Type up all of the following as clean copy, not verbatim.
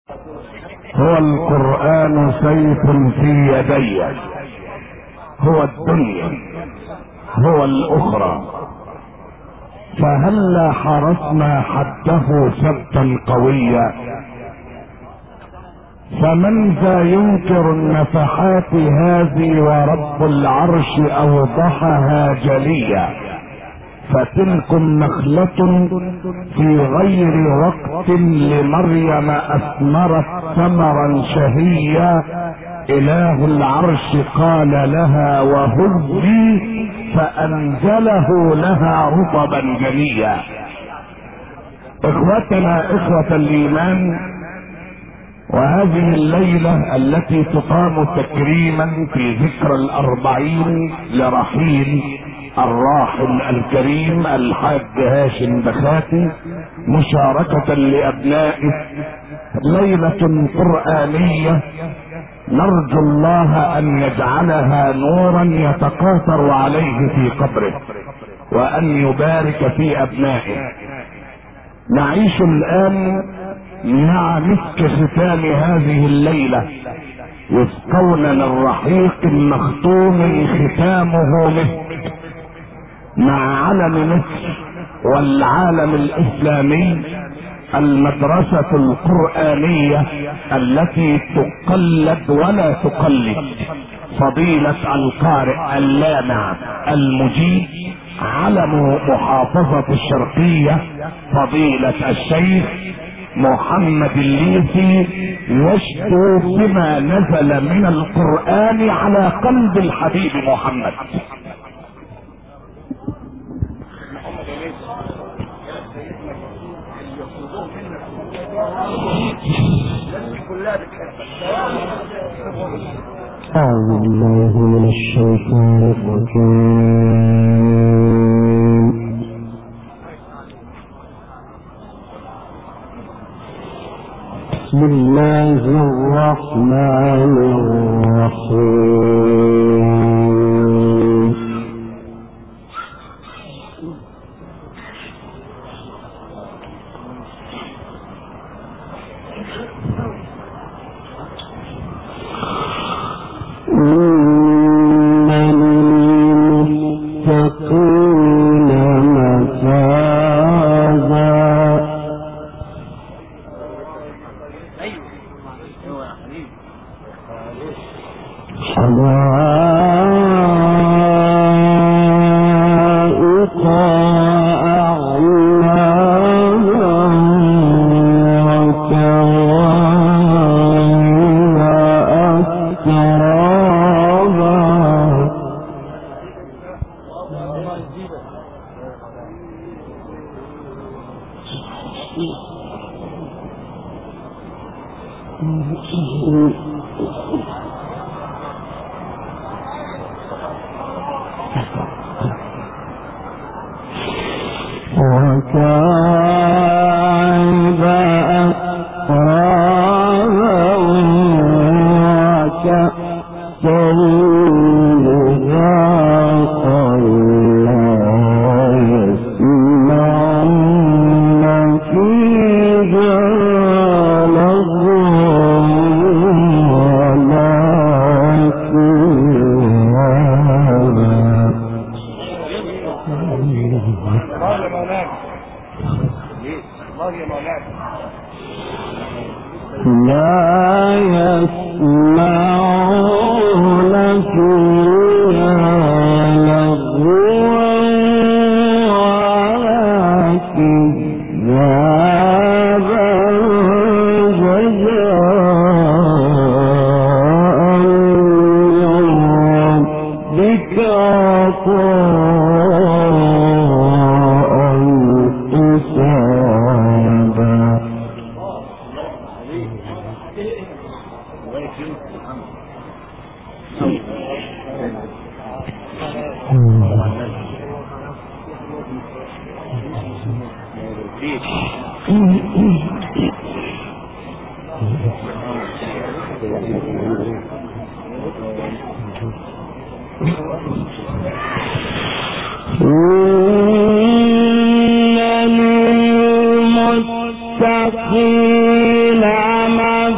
هو القرآن سيف في يدي، هو الدنيا، هو الأخرى، فهلا حرسنا حده ثبتا قويا. فمن ذا ينكر النفحات هذه ورب العرش أوضحها جليا. فتلكم نخلة في غير وقت لمريم أثمرت ثمرا شهيا. إله العرش قال لها وهزي فأنزله لها رطبا جنيا. إخوتنا إخوة الإيمان، وهذه الليلة التي تقام تكريما في ذكرى 40 لرحيل الراحل الكريم الحاج هاشم بخاتي، مشاركة لأبنائه، ليلة قرآنية نرجو الله أن يجعلها نورا يتقاطر عليه في قبره وأن يبارك في أبنائه. نعيش الآن مع مسك ختام هذه الليلة، يسقون من رحيق مختوم ختامه مسك، مع علم مصر والعالم الإسلامي، المدرسة القرآنية التي تقلد ولا تقلد. فضيلة القارئ اللامع المجيد علم محافظة الشرقية فضيلة الشيخ محمد الليثي يشكو بما نزل من القرآن على قلب الحبيب محمد. أعوذ بالله من الشيطان الرجيم. بسم الله الرحمن الرحيم.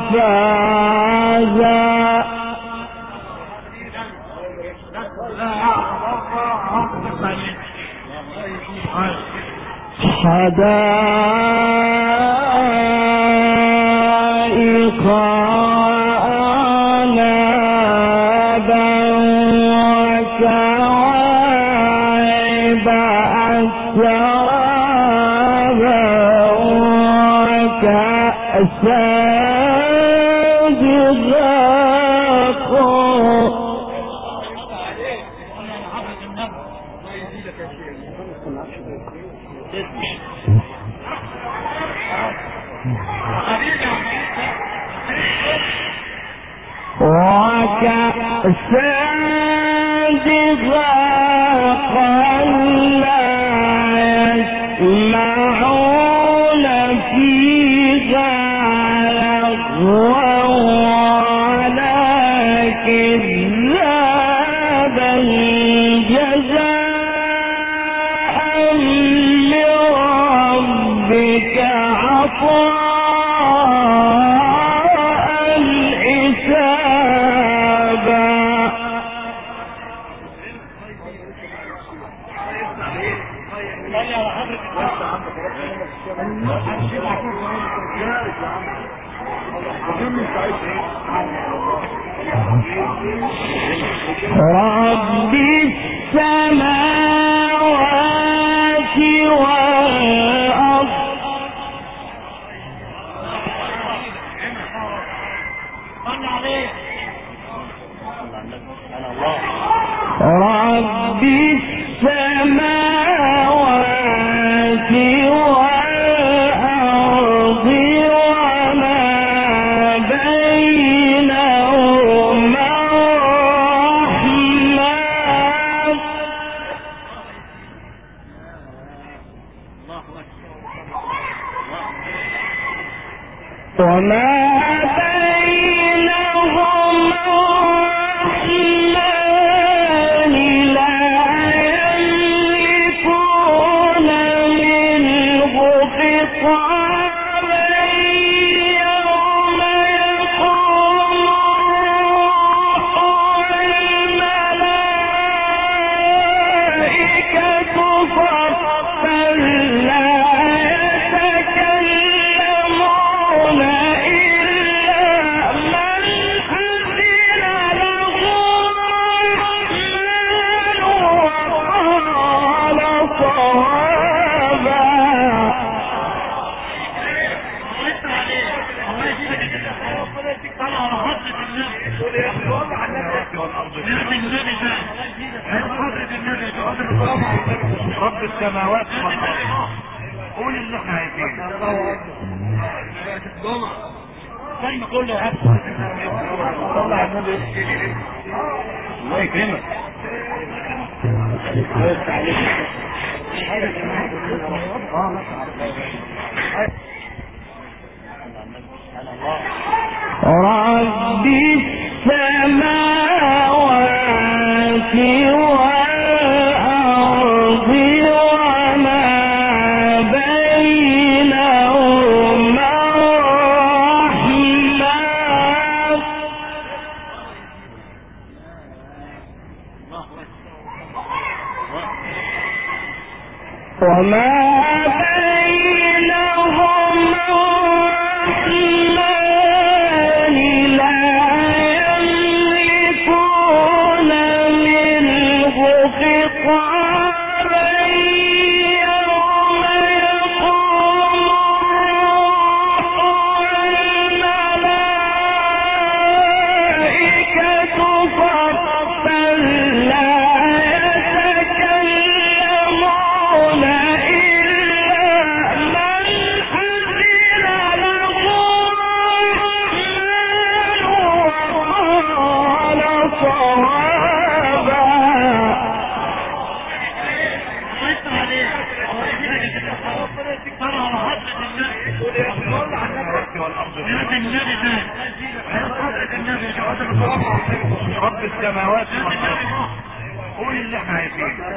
حدائق أعنابا وكواعب أترابا وكأسا دهاقا. وكأسا دهاقا لا يسمعون فيها لغوا ولا كذابا جزاء من ربك عطاء رب السماوات والأرض رب السماوات والأرض وما بينهما وما بينهما الرحمن لا يملكون منه خطابا يوم يقوم الملائكة صفا لا يتكلمون رب السماوات والأرض. قول اللي احنا عايزينه. كلمة كله يا حبيبي. صلى على النبي. الله يكرمك. رب السماوات والأرض وما بينهما الرحمن وما بينهما الرحمن لا يملكون منه خطابا يوم يقوم الملائكة صفا لا يتكلمون رب السماوات والأرض. قول اللي احنا عايزينه.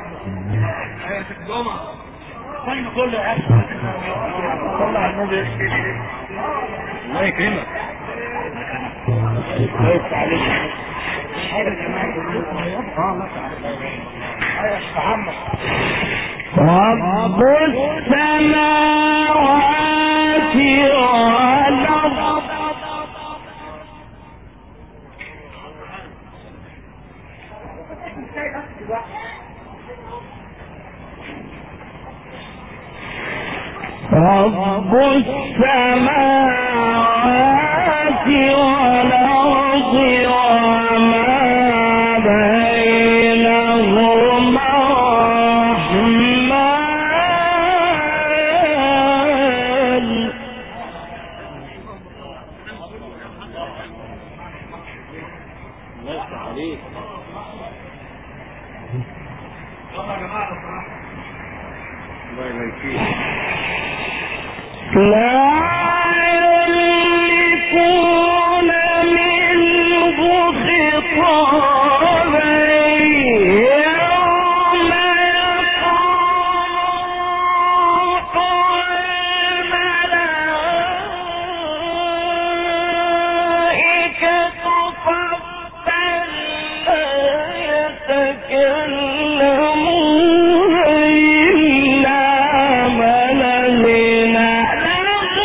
كلمة كله يا حبيبي. صلى على النبي. الله يكرمك. رب السماوات والأرض رب السماوات والأرض وما بينهما الرحمن لا يملكون منه خطابا يوم يقوم الملائكة صفا لا يتكلمون إلا من أذن له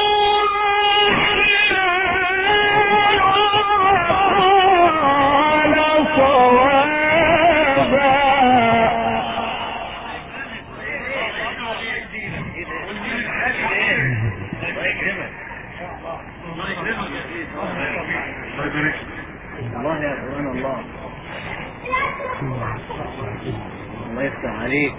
الرحمن صوابا. الله يا سبحان الله. الله يفتح عليك.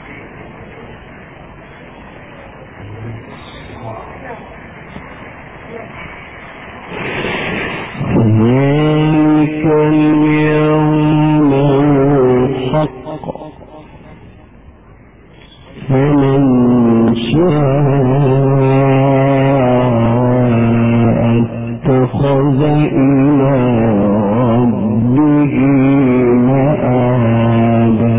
ذلك اليوم الحق فمن شاء اتخذ إلى ربه مآبا.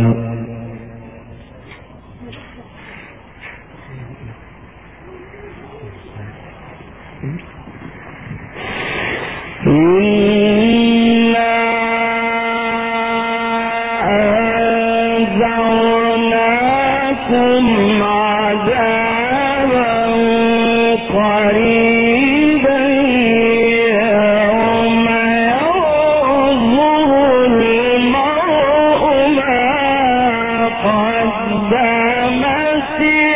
إنا أنذرناكم عذابا قريبا يوم ينظر المرء ما قدمت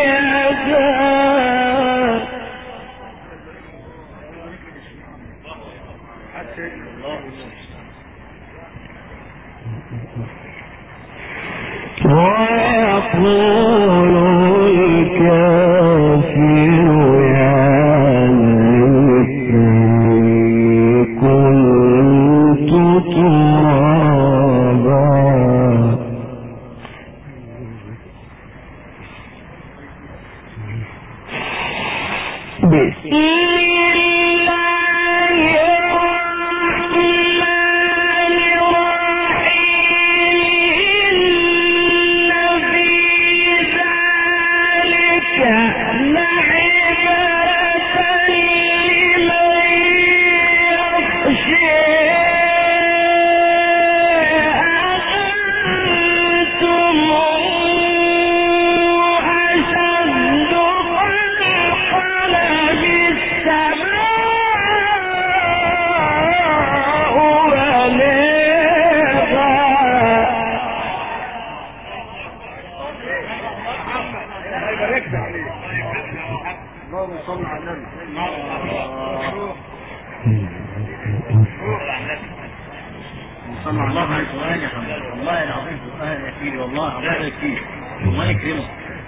يداه. ويقول الكافر يا ليتني كنت ترابا. بسم الله الرحمن الرحيم. إن في ذلك لعبرة لمن يخشى. أأنتم أشد خلقا السماء بناها. اللهم صل على النبي. صلى الله عليه وسلم. يا حبيبي والله العظيم سؤال يا سيدي، والله الله يكفيك، الله يكرمك.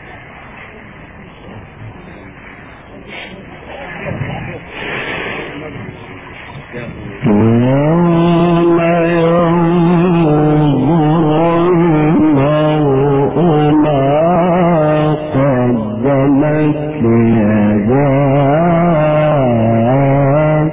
يوم ينظر المرء ما قدمت يداه.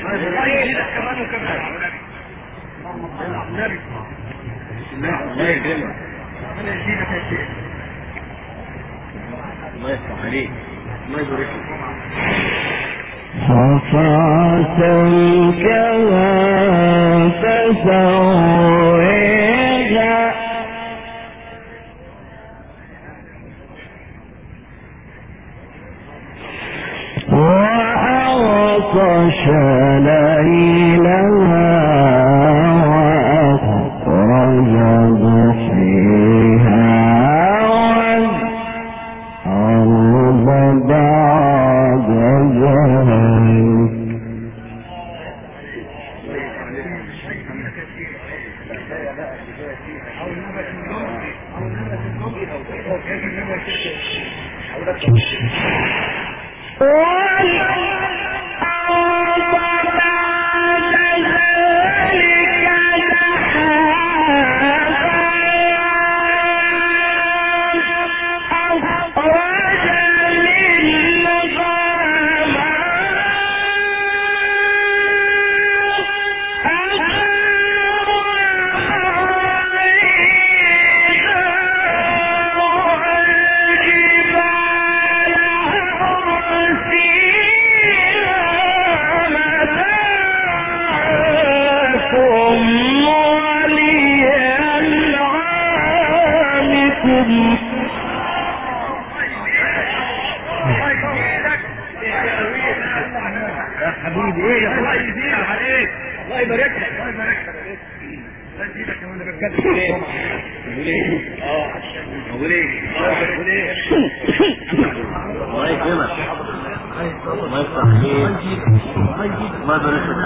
الله يفتح عليك، الله يبارك لك. صفعة كما تسويها وأغطش ليلها وأخرج ضحيها والأرض بعد ذلك حبيبي ايه يا الله يزيد عليك، الله يبارك لك، الله يبارك لك، الله يزيدك كمان. انا بتكلم ليه؟ بقول ايه؟ الله يكرمك، الله يفتح عليك، الله يبارك لك.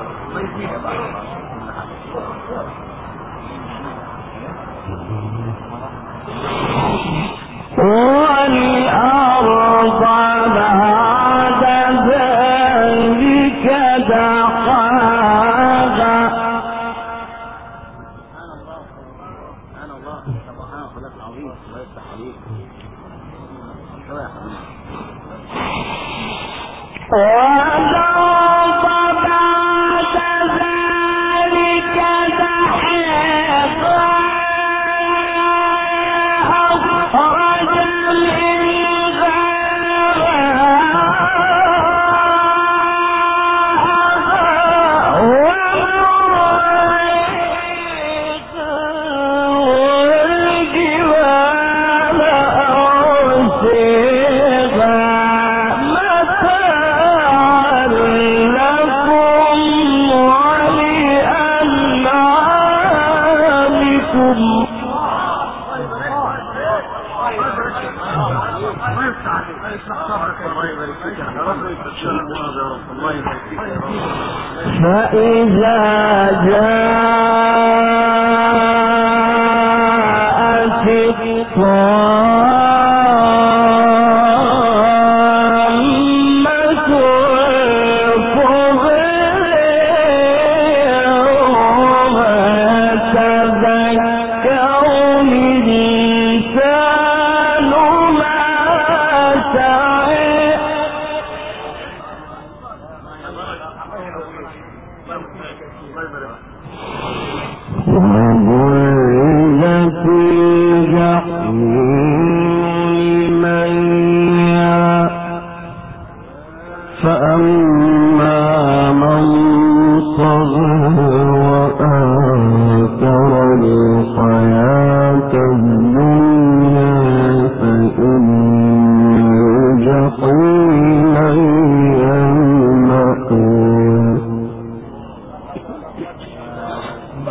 والأرض بعد ذلك دحاها سبحان الله سبحان الله العظيم، الله يفتح عليك. والأرض بعد ذلك دحاها أخرج منها فإذا جاءت الطامة الكبرى تذكر الإنسان ما سعى وبرزت الجحيم لمن يرى فأما من طغى وآثر الحياة الدنيا فإن الجحيم هي المأوى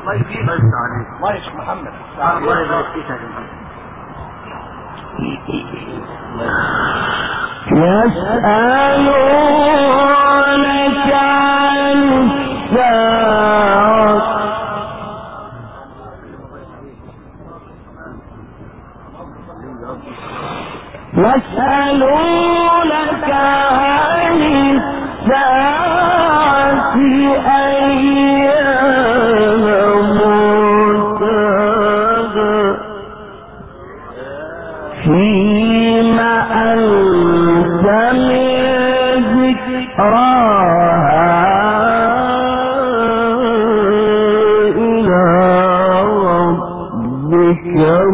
الله يجزيك الله يشفي محمد الله يبارك فيك يا جماعه. يسألونك عن الساعة يسألونك عن الساعة أيان مرساها فيما أنت من ذكراها إلى ربك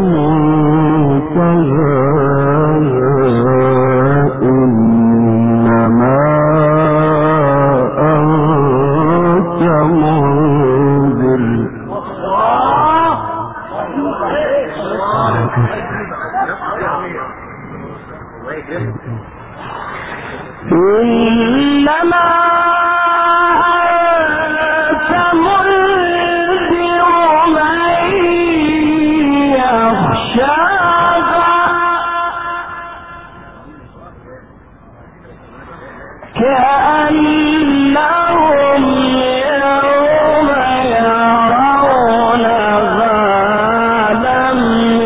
منتهاها إنما أنت منذر. إنما أنت منذر من يخشاها كأنهم يوم يرونها لم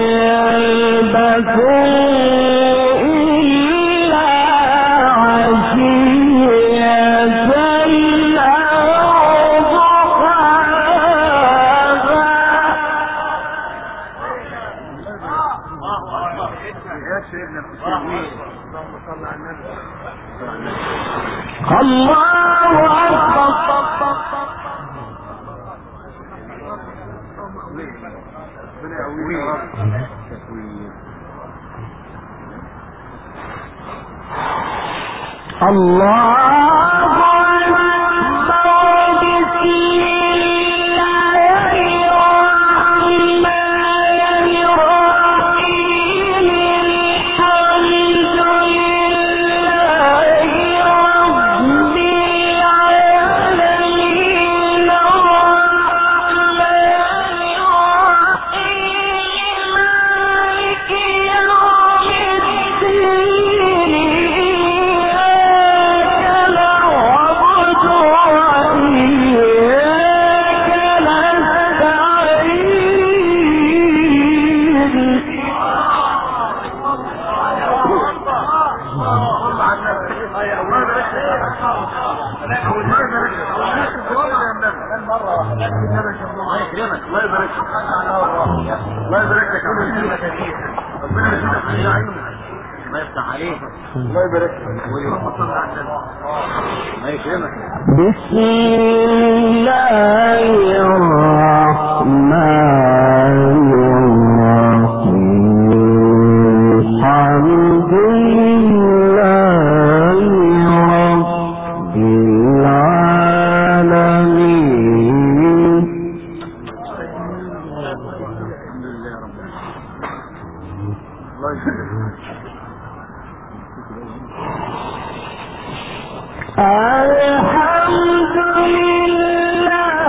يلبثوا الله أكبر. الله بسم الله الرحمن الرحيم الحمد لله رب العالمين الحمد لله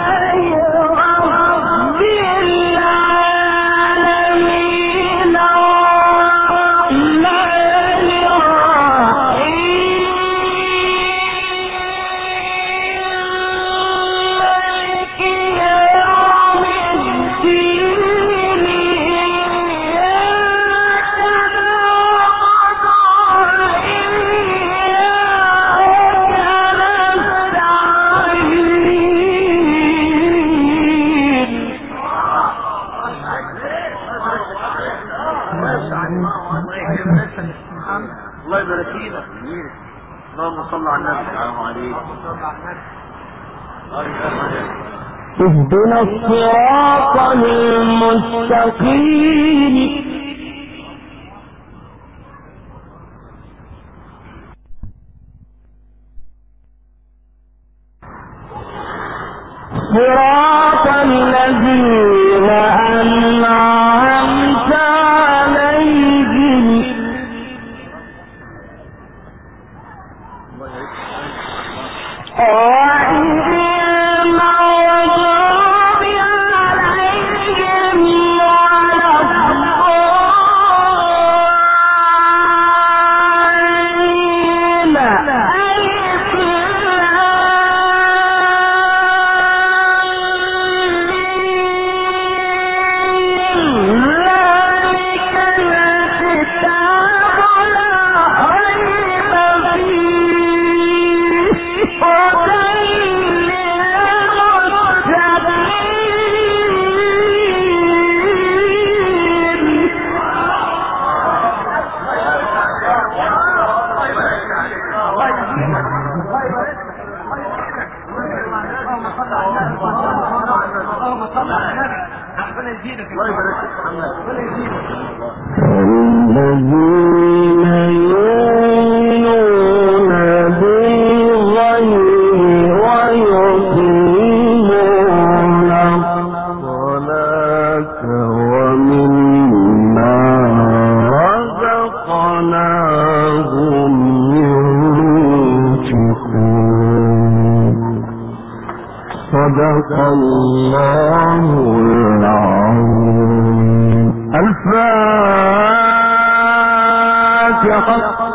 رب العالمين الرحمن الرحيم مالك يوم الدين إياك نعبد الله يبارك فينا. اللهم صل على النبي. السلام عليكم. اهدنا الصراط المستقيم صراط الذين أنعمت عليهم غير المغضوب ربنا يزيدك الله يبارك فيك محمد ربنا يزيدك الذين يؤمنون بالغيب ويقيمون الصلاة ومما رزقناهم ينفقون صدق الله العظيم. الفاتحة.